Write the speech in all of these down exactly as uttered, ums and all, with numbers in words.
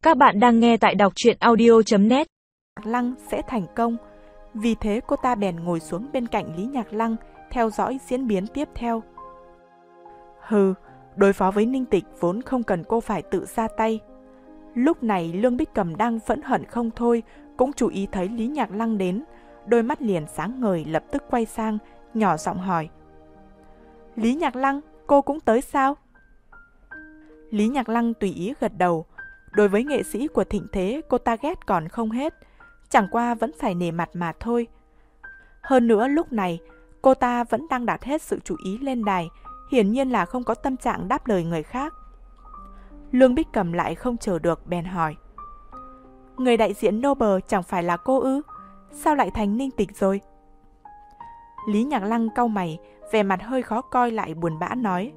Các bạn đang nghe tại đọc truyện audio chấm net. Nhạc Lăng sẽ thành công. Vì thế cô ta bèn ngồi xuống bên cạnh Lý Nhạc Lăng, theo dõi diễn biến tiếp theo. Hừ, đối phó với Ninh Tịch vốn không cần cô phải tự ra tay. Lúc này Lương Bích Cầm đang phẫn hận không thôi, cũng chú ý thấy Lý Nhạc Lăng đến, đôi mắt liền sáng ngời, lập tức quay sang, nhỏ giọng hỏi. Lý Nhạc Lăng, cô cũng tới sao? Lý Nhạc Lăng tùy ý gật đầu. Đối với nghệ sĩ của thịnh thế, cô ta ghét còn không hết, chẳng qua vẫn phải nể mặt mà thôi. Hơn nữa lúc này, cô ta vẫn đang đặt hết sự chú ý lên đài, hiển nhiên là không có tâm trạng đáp lời người khác. Lương Bích Cầm lại không chờ được, bèn hỏi. Người đại diện Noble chẳng phải là cô ư? Sao lại thành Ninh Tịch rồi? Lý Nhạc Lăng cau mày, vẻ mặt hơi khó coi lại buồn bã nói.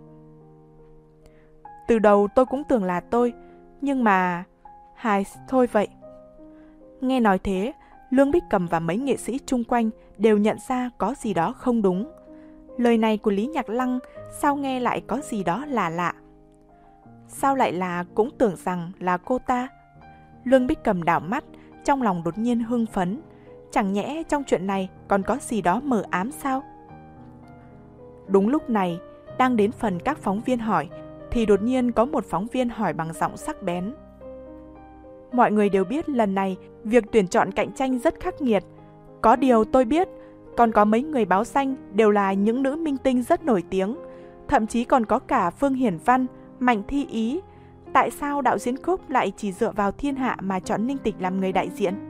Từ đầu tôi cũng tưởng là tôi, nhưng mà... Hài, thôi vậy. Nghe nói thế, Lương Bích Cầm và mấy nghệ sĩ chung quanh đều nhận ra có gì đó không đúng. Lời này của Lý Nhạc Lăng sao nghe lại có gì đó lạ lạ. Sao lại là cũng tưởng rằng là cô ta? Lương Bích Cầm đảo mắt, trong lòng đột nhiên hưng phấn. Chẳng nhẽ trong chuyện này còn có gì đó mờ ám sao? Đúng lúc này, đang đến phần các phóng viên hỏi, thì đột nhiên có một phóng viên hỏi bằng giọng sắc bén. Mọi người đều biết lần này việc tuyển chọn cạnh tranh rất khắc nghiệt. Có điều tôi biết, còn có mấy người báo danh đều là những nữ minh tinh rất nổi tiếng. Thậm chí còn có cả Phương Hiển Văn, Mạnh Thi Ý. Tại sao đạo diễn Cúc lại chỉ dựa vào thiên hạ mà chọn Ninh Tịch làm người đại diện?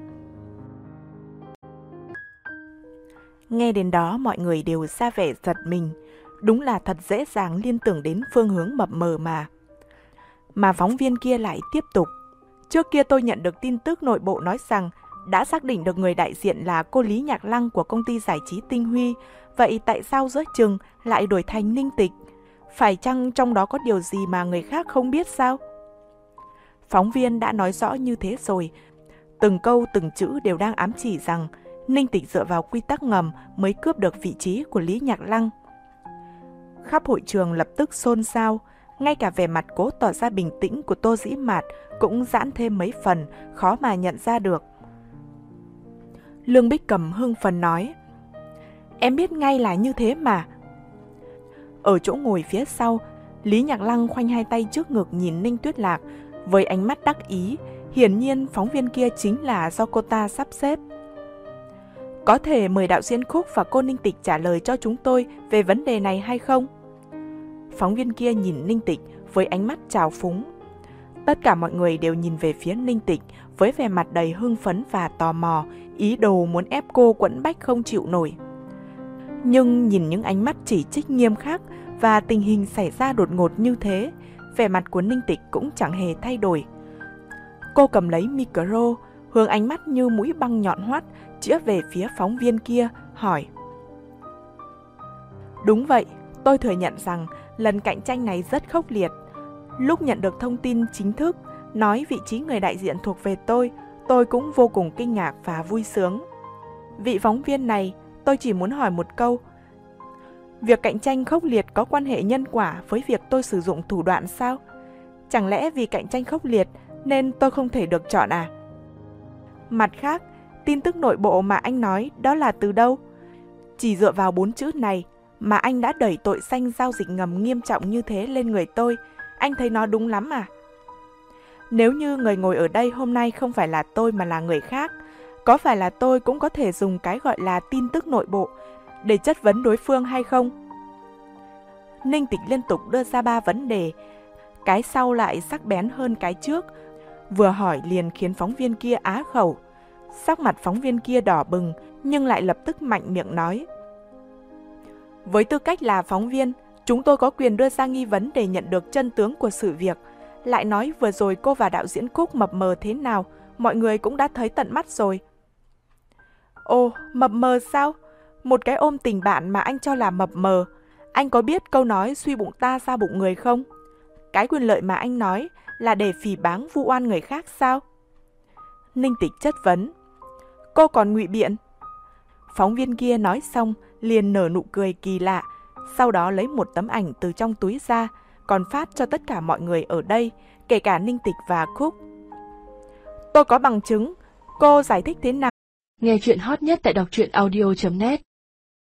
Nghe đến đó mọi người đều ra vẻ giật mình. Đúng là thật dễ dàng liên tưởng đến phương hướng mập mờ mà. Mà phóng viên kia lại tiếp tục. Trước kia tôi nhận được tin tức nội bộ nói rằng đã xác định được người đại diện là cô Lý Nhạc Lăng của công ty giải trí Tinh Huy. Vậy tại sao giữa chừng lại đổi thành Ninh Tịch? Phải chăng trong đó có điều gì mà người khác không biết sao? Phóng viên đã nói rõ như thế rồi. Từng câu từng chữ đều đang ám chỉ rằng Ninh Tịch dựa vào quy tắc ngầm mới cướp được vị trí của Lý Nhạc Lăng. Khắp hội trường lập tức xôn xao, ngay cả vẻ mặt cố tỏ ra bình tĩnh của Tô Dĩ Mạt cũng giãn thêm mấy phần, khó mà nhận ra được. Lương Bích Cầm hưng phấn nói, em biết ngay là như thế mà. Ở chỗ ngồi phía sau, Lý Nhạc Lăng khoanh hai tay trước ngực nhìn Ninh Tuyết Lạc với ánh mắt đắc ý, hiển nhiên phóng viên kia chính là do cô ta sắp xếp. Có thể mời đạo diễn Khúc và cô Ninh Tịch trả lời cho chúng tôi về vấn đề này hay không? Phóng viên kia nhìn Ninh Tịch với ánh mắt trào phúng. Tất cả mọi người đều nhìn về phía Ninh Tịch với vẻ mặt đầy hưng phấn và tò mò, ý đồ muốn ép cô quẫn bách không chịu nổi. Nhưng nhìn những ánh mắt chỉ trích nghiêm khắc và tình hình xảy ra đột ngột như thế, vẻ mặt của Ninh Tịch cũng chẳng hề thay đổi. Cô cầm lấy micro, hướng ánh mắt như mũi băng nhọn hoắt chĩa về phía phóng viên kia, hỏi. Đúng vậy, tôi thừa nhận rằng lần cạnh tranh này rất khốc liệt. Lúc nhận được thông tin chính thức nói vị trí người đại diện thuộc về tôi, tôi cũng vô cùng kinh ngạc và vui sướng. Vị phóng viên này, tôi chỉ muốn hỏi một câu. Việc cạnh tranh khốc liệt có quan hệ nhân quả với việc tôi sử dụng thủ đoạn sao? Chẳng lẽ vì cạnh tranh khốc liệt nên tôi không thể được chọn à? Mặt khác, tin tức nội bộ mà anh nói đó là từ đâu? Chỉ dựa vào bốn chữ này mà anh đã đẩy tội danh giao dịch ngầm nghiêm trọng như thế lên người tôi, anh thấy nó đúng lắm à? Nếu như người ngồi ở đây hôm nay không phải là tôi mà là người khác, có phải là tôi cũng có thể dùng cái gọi là tin tức nội bộ để chất vấn đối phương hay không? Ninh Tịch liên tục đưa ra ba vấn đề, cái sau lại sắc bén hơn cái trước, vừa hỏi liền khiến phóng viên kia á khẩu. Sắc mặt phóng viên kia đỏ bừng nhưng lại lập tức mạnh miệng nói. Với tư cách là phóng viên, chúng tôi có quyền đưa ra nghi vấn để nhận được chân tướng của sự việc. Lại nói vừa rồi cô và đạo diễn Cúc mập mờ thế nào, mọi người cũng đã thấy tận mắt rồi. Ồ, mập mờ sao? Một cái ôm tình bạn mà anh cho là mập mờ. Anh có biết câu nói suy bụng ta ra bụng người không? Cái quyền lợi mà anh nói là để phỉ báng vu oan người khác sao? Ninh Tịch chất vấn. Cô còn ngụy biện? Phóng viên kia nói xong liền nở nụ cười kỳ lạ, sau đó lấy một tấm ảnh từ trong túi ra, còn phát cho tất cả mọi người ở đây, kể cả Ninh Tịch và Cúc. Tôi có bằng chứng. Cô giải thích thế nào? Nghe chuyện hot nhất tại đọc truyện audio chấm net